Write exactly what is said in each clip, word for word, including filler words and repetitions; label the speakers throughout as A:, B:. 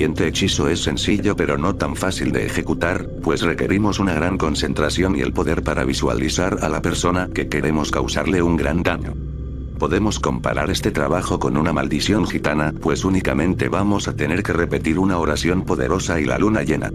A: siguiente hechizo es sencillo pero no tan fácil de ejecutar, pues requerimos una gran concentración y el poder para visualizar a la persona que queremos causarle un gran daño. Podemos comparar este trabajo con una maldición gitana, pues únicamente vamos a tener que repetir una oración poderosa y la luna llena.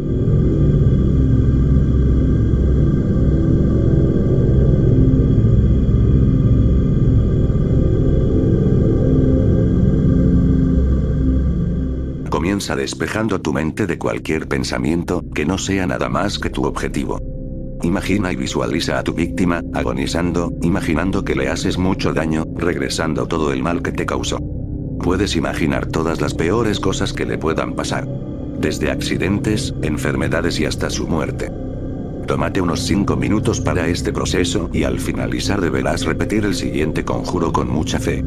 A: Comienza despejando tu mente de cualquier pensamiento, que no sea nada más que tu objetivo. Imagina y visualiza a tu víctima, agonizando, imaginando que le haces mucho daño, regresando todo el mal que te causó. Puedes imaginar todas las peores cosas que le puedan pasar. Desde accidentes, enfermedades y hasta su muerte. Tómate unos cinco minutos para este proceso y al finalizar deberás repetir el siguiente conjuro con mucha fe.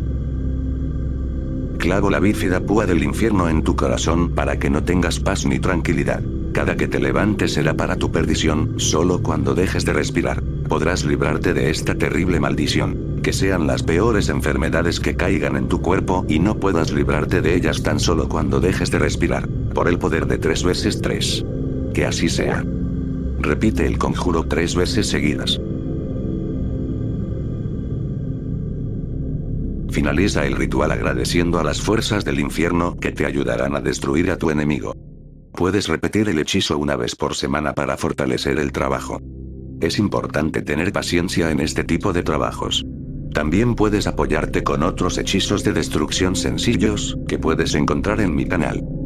A: Clavo la bífida púa del infierno en tu corazón para que no tengas paz ni tranquilidad. Cada que te levantes será para tu perdición, solo cuando dejes de respirar, podrás librarte de esta terrible maldición, que sean las peores enfermedades que caigan en tu cuerpo y no puedas librarte de ellas tan solo cuando dejes de respirar, por el poder de tres veces tres. Que así sea. Repite el conjuro tres veces seguidas. Finaliza el ritual agradeciendo a las fuerzas del infierno que te ayudarán a destruir a tu enemigo. Puedes repetir el hechizo una vez por semana para fortalecer el trabajo. Es importante tener paciencia en este tipo de trabajos. También puedes apoyarte con otros hechizos de destrucción sencillos, que puedes encontrar en mi canal.